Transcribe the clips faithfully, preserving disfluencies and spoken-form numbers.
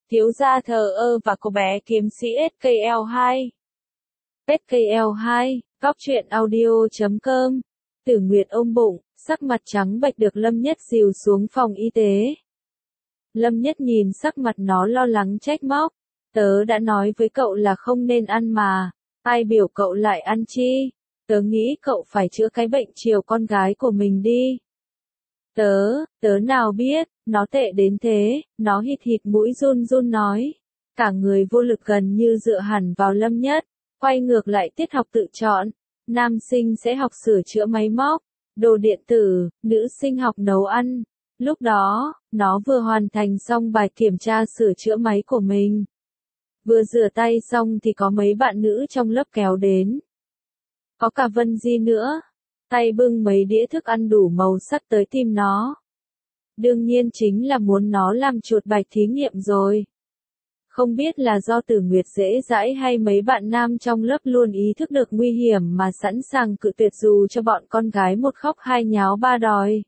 thiếu gia thờ ơ và cô bé kiếm sĩ ét ca lờ hai. ét ca lờ hai, góc truyện audio chấm com. Tử Nguyệt ôm bụng, sắc mặt trắng bệch được Lâm Nhất dìu xuống phòng y tế. Lâm Nhất nhìn sắc mặt nó lo lắng trách móc. Tớ đã nói với cậu là không nên ăn mà, ai biểu cậu lại ăn chi? Tớ nghĩ cậu phải chữa cái bệnh chiều con gái của mình đi. Tớ, tớ nào biết, nó tệ đến thế, nó hít hít mũi run run nói. Cả người vô lực gần như dựa hẳn vào Lâm Nhất, quay ngược lại tiết học tự chọn. Nam sinh sẽ học sửa chữa máy móc, đồ điện tử, nữ sinh học nấu ăn. Lúc đó, nó vừa hoàn thành xong bài kiểm tra sửa chữa máy của mình. Vừa rửa tay xong thì có mấy bạn nữ trong lớp kéo đến. Có cả Vân Di nữa. Tay bưng mấy đĩa thức ăn đủ màu sắc tới tìm nó. Đương nhiên chính là muốn nó làm chuột bạch thí nghiệm rồi. Không biết là do Tử Nguyệt dễ dãi hay mấy bạn nam trong lớp luôn ý thức được nguy hiểm mà sẵn sàng cự tuyệt dù cho bọn con gái một khóc hai nháo ba đòi.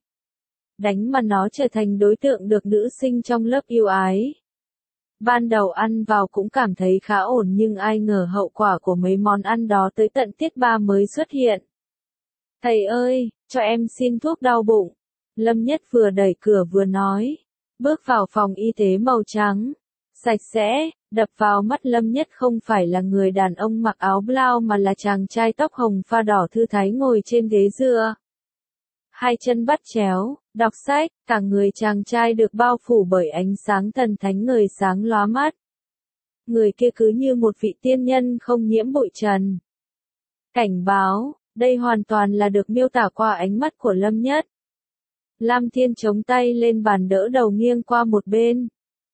Đánh mà nó trở thành đối tượng được nữ sinh trong lớp yêu ái. Ban đầu ăn vào cũng cảm thấy khá ổn nhưng ai ngờ hậu quả của mấy món ăn đó tới tận tiết ba mới xuất hiện. Thầy ơi, cho em xin thuốc đau bụng. Lâm Nhất vừa đẩy cửa vừa nói. Bước vào phòng y tế màu trắng. Sạch sẽ, đập vào mắt Lâm Nhất không phải là người đàn ông mặc áo blau mà là chàng trai tóc hồng pha đỏ thư thái ngồi trên ghế dựa. Hai chân bắt chéo, đọc sách, cả người chàng trai được bao phủ bởi ánh sáng thần thánh ngời sáng lóa mắt. Người kia cứ như một vị tiên nhân không nhiễm bụi trần. Cảnh báo, đây hoàn toàn là được miêu tả qua ánh mắt của Lâm Nhất. Lam Thiên chống tay lên bàn đỡ đầu nghiêng qua một bên.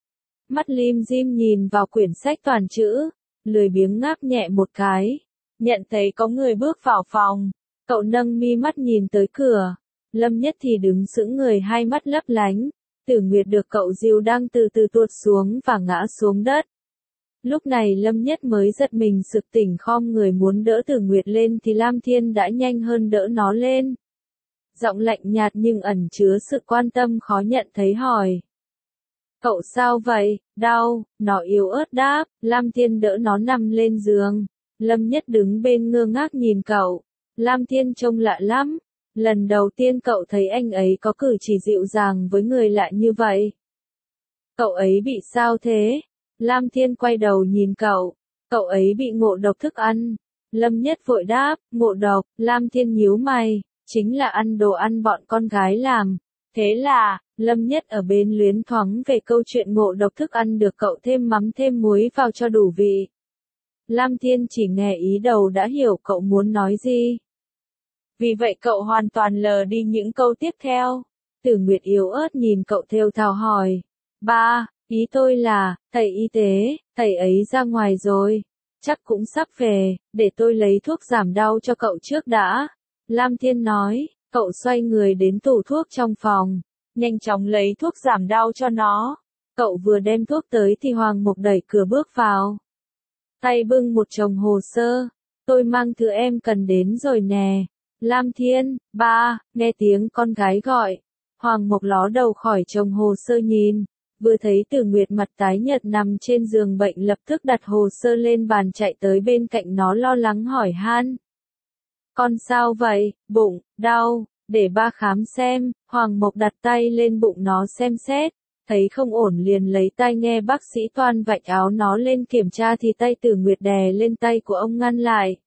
Mắt lim dim nhìn vào quyển sách toàn chữ, lười biếng ngáp nhẹ một cái. Nhận thấy có người bước vào phòng, cậu nâng mi mắt nhìn tới cửa. Lâm Nhất thì đứng sững người hai mắt lấp lánh. Tử Nguyệt được cậu dìu đang từ từ tuột xuống và ngã xuống đất. Lúc này Lâm Nhất mới giật mình sực tỉnh khom người muốn đỡ Tử Nguyệt lên thì Lam Thiên đã nhanh hơn đỡ nó lên. Giọng lạnh nhạt nhưng ẩn chứa sự quan tâm khó nhận thấy hỏi. Cậu sao vậy, đau, nó yếu ớt đáp, Lam Thiên đỡ nó nằm lên giường. Lâm Nhất đứng bên ngơ ngác nhìn cậu. Lam Thiên trông lạ lắm. Lần đầu tiên cậu thấy anh ấy có cử chỉ dịu dàng với người lạ như vậy. Cậu ấy bị sao thế? Lam Thiên quay đầu nhìn cậu. Cậu ấy bị ngộ độc thức ăn. Lâm Nhất vội đáp, ngộ độc. Lam Thiên nhíu mày, chính là ăn đồ ăn bọn con gái làm. Thế là, Lâm Nhất ở bên luyến thoáng về câu chuyện ngộ độc thức ăn được cậu thêm mắm thêm muối vào cho đủ vị. Lam Thiên chỉ nghe ý đầu đã hiểu cậu muốn nói gì. Vì vậy cậu hoàn toàn lờ đi những câu tiếp theo. Tử Nguyệt yếu ớt nhìn cậu thều thào hỏi. Ba, ý tôi là, thầy y tế, thầy ấy ra ngoài rồi. Chắc cũng sắp về, để tôi lấy thuốc giảm đau cho cậu trước đã. Lam Thiên nói, cậu xoay người đến tủ thuốc trong phòng. Nhanh chóng lấy thuốc giảm đau cho nó. Cậu vừa đem thuốc tới thì Hoàng Mục đẩy cửa bước vào. Tay bưng một chồng hồ sơ. Tôi mang thứ em cần đến rồi nè. Lam Thiên, ba, nghe tiếng con gái gọi. Hoàng Mục ló đầu khỏi chồng hồ sơ nhìn. Vừa thấy Tử Nguyệt mặt tái nhợt nằm trên giường bệnh lập tức đặt hồ sơ lên bàn chạy tới bên cạnh nó lo lắng hỏi han. Con sao vậy, bụng, đau, để ba khám xem. Hoàng Mục đặt tay lên bụng nó xem xét. Thấy không ổn liền lấy tai nghe bác sĩ toan vạch áo nó lên kiểm tra thì tay Tử Nguyệt đè lên tay của ông ngăn lại.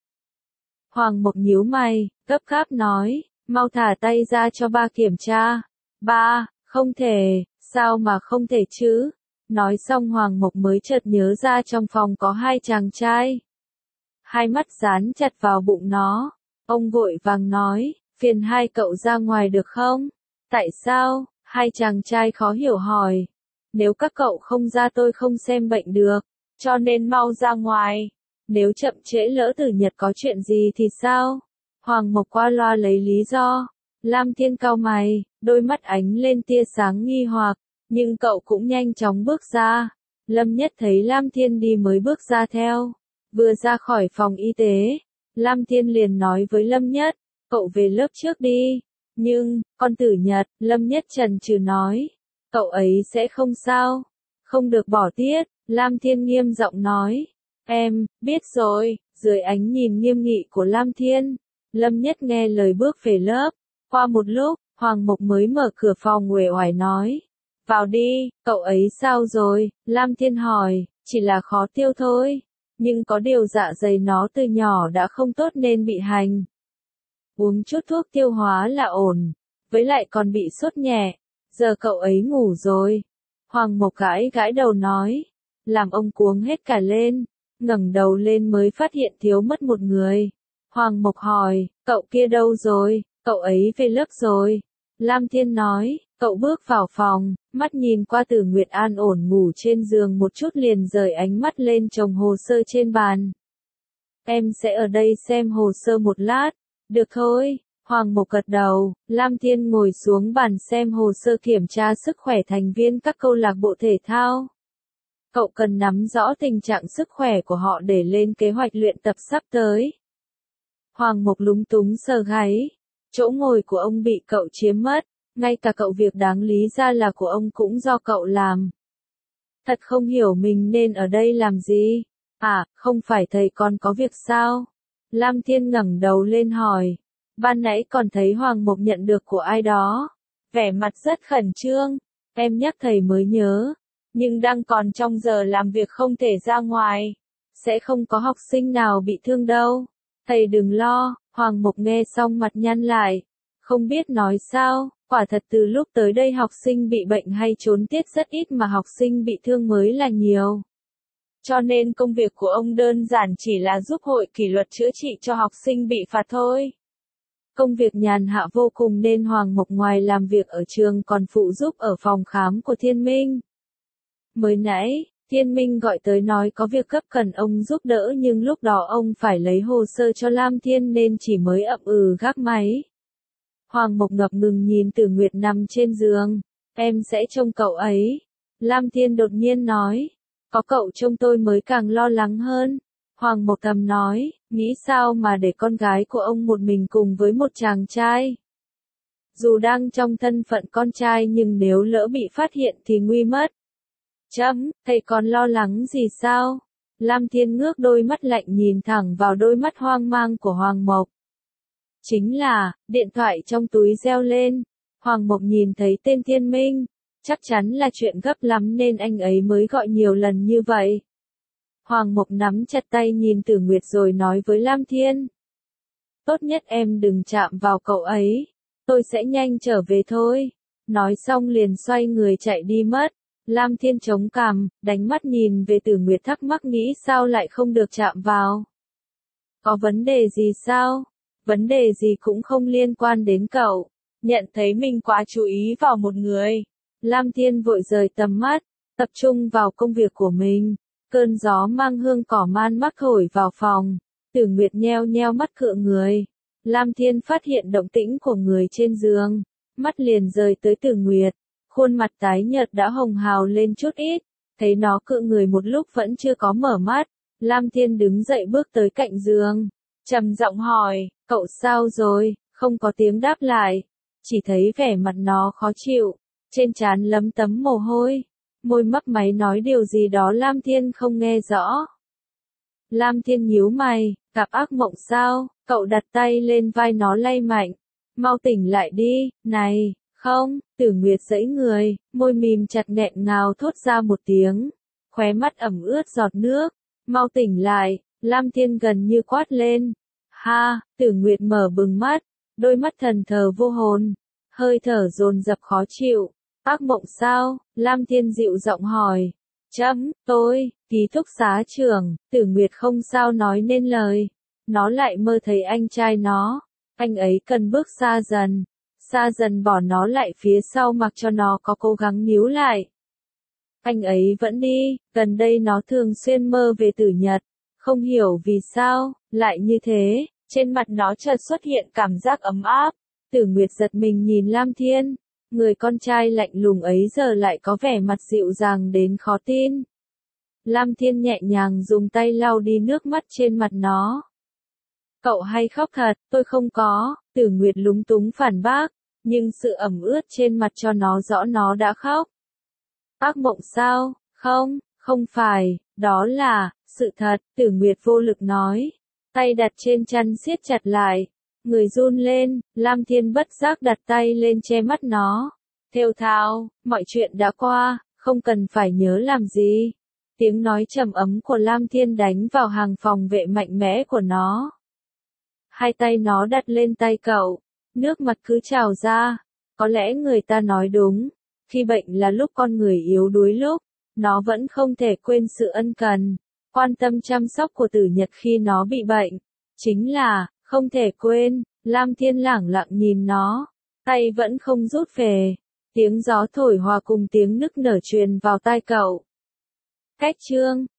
Hoàng Mục nhíu mày, gấp gáp nói, mau thả tay ra cho ba kiểm tra. Ba, không thể, sao mà không thể chứ? Nói xong Hoàng Mục mới chợt nhớ ra trong phòng có hai chàng trai. Hai mắt dán chặt vào bụng nó. Ông vội vàng nói, phiền hai cậu ra ngoài được không? Tại sao? Hai chàng trai khó hiểu hỏi. Nếu các cậu không ra tôi không xem bệnh được, cho nên mau ra ngoài. Nếu chậm trễ lỡ Tử Nhật có chuyện gì thì sao? Hoàng Mục qua loa lấy lý do. Lam Thiên cau mày, đôi mắt ánh lên tia sáng nghi hoặc, nhưng cậu cũng nhanh chóng bước ra. Lâm Nhất thấy Lam Thiên đi mới bước ra theo. Vừa ra khỏi phòng y tế, Lam Thiên liền nói với Lâm Nhất, cậu về lớp trước đi. Nhưng, con Tử Nhật, Lâm Nhất chần chừ nói, cậu ấy sẽ không sao. Không được bỏ tiết, Lam Thiên nghiêm giọng nói. Em, biết rồi, dưới ánh nhìn nghiêm nghị của Lam Thiên. Lâm Nhất nghe lời bước về lớp. Qua một lúc, Hoàng Mộc mới mở cửa phòng uể oải nói. Vào đi, cậu ấy sao rồi? Lam Thiên hỏi, chỉ là khó tiêu thôi. Nhưng có điều dạ dày nó từ nhỏ đã không tốt nên bị hành. Uống chút thuốc tiêu hóa là ổn. Với lại còn bị sốt nhẹ. Giờ cậu ấy ngủ rồi. Hoàng Mộc gãi gãi đầu nói. Làm ông cuống hết cả lên. Ngẩng đầu lên mới phát hiện thiếu mất một người. Hoàng Mộc hỏi, cậu kia đâu rồi? Cậu ấy về lớp rồi. Lam Thiên nói, cậu bước vào phòng, mắt nhìn qua Tử Nguyệt an ổn ngủ trên giường một chút liền rời ánh mắt lên chồng hồ sơ trên bàn. Em sẽ ở đây xem hồ sơ một lát. Được thôi. Hoàng Mộc gật đầu, Lam Thiên ngồi xuống bàn xem hồ sơ kiểm tra sức khỏe thành viên các câu lạc bộ thể thao. Cậu cần nắm rõ tình trạng sức khỏe của họ để lên kế hoạch luyện tập sắp tới. Hoàng Mộc lúng túng sờ gáy. Chỗ ngồi của ông bị cậu chiếm mất, ngay cả cậu việc đáng lý ra là của ông cũng do cậu làm. Thật không hiểu mình nên ở đây làm gì. À, không phải thầy còn có việc sao? Lam Thiên ngẩng đầu lên hỏi. Ban nãy còn thấy Hoàng Mộc nhận được của ai đó. Vẻ mặt rất khẩn trương. Em nhắc thầy mới nhớ. Nhưng đang còn trong giờ làm việc không thể ra ngoài. Sẽ không có học sinh nào bị thương đâu. Thầy đừng lo. Hoàng Mộc nghe xong mặt nhăn lại. Không biết nói sao. Quả thật từ lúc tới đây học sinh bị bệnh hay trốn tiết rất ít mà học sinh bị thương mới là nhiều. Cho nên công việc của ông đơn giản chỉ là giúp hội kỷ luật chữa trị cho học sinh bị phạt thôi. Công việc nhàn hạ vô cùng nên Hoàng Mộc ngoài làm việc ở trường còn phụ giúp ở phòng khám của Thiên Minh. Mới nãy, Thiên Minh gọi tới nói có việc cấp cần ông giúp đỡ nhưng lúc đó ông phải lấy hồ sơ cho Lam Thiên nên chỉ mới ậm ừ gác máy. Hoàng Mộc ngập ngừng nhìn Tử Nguyệt nằm trên giường. Em sẽ trông cậu ấy. Lam Thiên đột nhiên nói. Có cậu trông tôi mới càng lo lắng hơn. Hoàng Mộc thầm nói, nghĩ sao mà để con gái của ông một mình cùng với một chàng trai. Dù đang trong thân phận con trai nhưng nếu lỡ bị phát hiện thì nguy mất. Chấm, thầy còn lo lắng gì sao? Lam Thiên ngước đôi mắt lạnh nhìn thẳng vào đôi mắt hoang mang của Hoàng Mộc. Chính là, điện thoại trong túi reo lên. Hoàng Mộc nhìn thấy tên Thiên Minh. Chắc chắn là chuyện gấp lắm nên anh ấy mới gọi nhiều lần như vậy. Hoàng Mộc nắm chặt tay nhìn Tử Nguyệt rồi nói với Lam Thiên. Tốt nhất em đừng chạm vào cậu ấy. Tôi sẽ nhanh trở về thôi. Nói xong liền xoay người chạy đi mất. Lam Thiên chống cằm, đánh mắt nhìn về Tử Nguyệt thắc mắc nghĩ sao lại không được chạm vào. Có vấn đề gì sao? Vấn đề gì cũng không liên quan đến cậu. Nhận thấy mình quá chú ý vào một người. Lam Thiên vội rời tầm mắt, tập trung vào công việc của mình. Cơn gió mang hương cỏ man mát thổi vào phòng. Tử Nguyệt nheo nheo mắt cựa người. Lam Thiên phát hiện động tĩnh của người trên giường. Mắt liền rời tới Tử Nguyệt. Khuôn mặt tái nhợt đã hồng hào lên chút ít. Thấy nó cựa người một lúc vẫn chưa có mở mắt. Lam Thiên đứng dậy bước tới cạnh giường. Trầm giọng hỏi, cậu sao rồi? Không có tiếng đáp lại. Chỉ thấy vẻ mặt nó khó chịu. Trên trán lấm tấm mồ hôi. Môi mấp máy nói điều gì đó Lam Thiên không nghe rõ. Lam Thiên nhíu mày, gặp ác mộng sao? Cậu đặt tay lên vai nó lay mạnh. Mau tỉnh lại đi, này, không, Tử Nguyệt giãy người, môi mím chặt nghẹn ngào thốt ra một tiếng. Khóe mắt ẩm ướt giọt nước. Mau tỉnh lại, Lam Thiên gần như quát lên. Ha, Tử Nguyệt mở bừng mắt, đôi mắt thần thờ vô hồn. Hơi thở dồn dập khó chịu. Ác mộng sao? Lam Thiên dịu giọng hỏi. Chấm, tôi, ký túc xá trưởng. Tử Nguyệt không sao nói nên lời. Nó lại mơ thấy anh trai nó. Anh ấy cần bước xa dần. Xa dần bỏ nó lại phía sau mặc cho nó có cố gắng níu lại. Anh ấy vẫn đi, gần đây nó thường xuyên mơ về Tử Nhật. Không hiểu vì sao, lại như thế. Trên mặt nó chợt xuất hiện cảm giác ấm áp. Tử Nguyệt giật mình nhìn Lam Thiên. Người con trai lạnh lùng ấy giờ lại có vẻ mặt dịu dàng đến khó tin. Lam Thiên nhẹ nhàng dùng tay lau đi nước mắt trên mặt nó. Cậu hay khóc thật, tôi không có. Tử Nguyệt lúng túng phản bác, nhưng sự ẩm ướt trên mặt cho nó rõ nó đã khóc. Ác mộng sao? Không, không phải, đó là, sự thật, Tử Nguyệt vô lực nói. Tay đặt trên chăn siết chặt lại. Người run lên, Lam Thiên bất giác đặt tay lên che mắt nó. Thều thào, mọi chuyện đã qua, không cần phải nhớ làm gì. Tiếng nói trầm ấm của Lam Thiên đánh vào hàng phòng vệ mạnh mẽ của nó. Hai tay nó đặt lên tay cậu, nước mắt cứ trào ra. Có lẽ người ta nói đúng, khi bệnh là lúc con người yếu đuối lúc, nó vẫn không thể quên sự ân cần, quan tâm chăm sóc của Tử Nhật khi nó bị bệnh. Chính là, không thể quên, Lam Thiên lẳng lặng nhìn nó, tay vẫn không rút về. Tiếng gió thổi hòa cùng tiếng nức nở truyền vào tai cậu. Cách chương